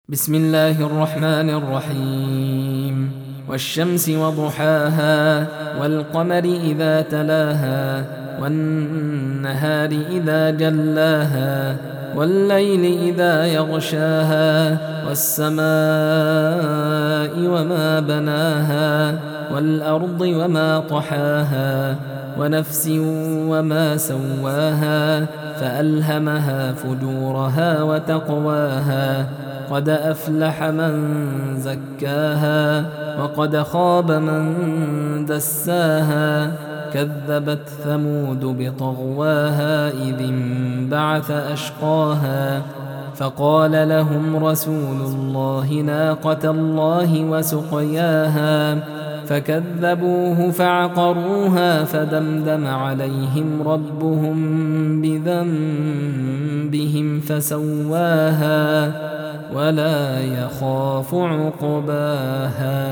بسم الله الرحمن الرحيم. والشمس وضحاها والقمر إذا تلاها والنهار إذا جلاها والليل إذا يغشاها والسماء وما بناها والأرض وما طحاها ونفس وما سواها فألهمها فجورها وتقواها قد أفلح من زكاها وقد خاب من دساها كذبت ثمود بطغواها إذ انبعث أشقاها فقال لهم رسول الله ناقة الله وسقياها فكذبوه فعقروها فدمدم عليهم ربهم بذنبهم فسواها ولا يخاف عقباها.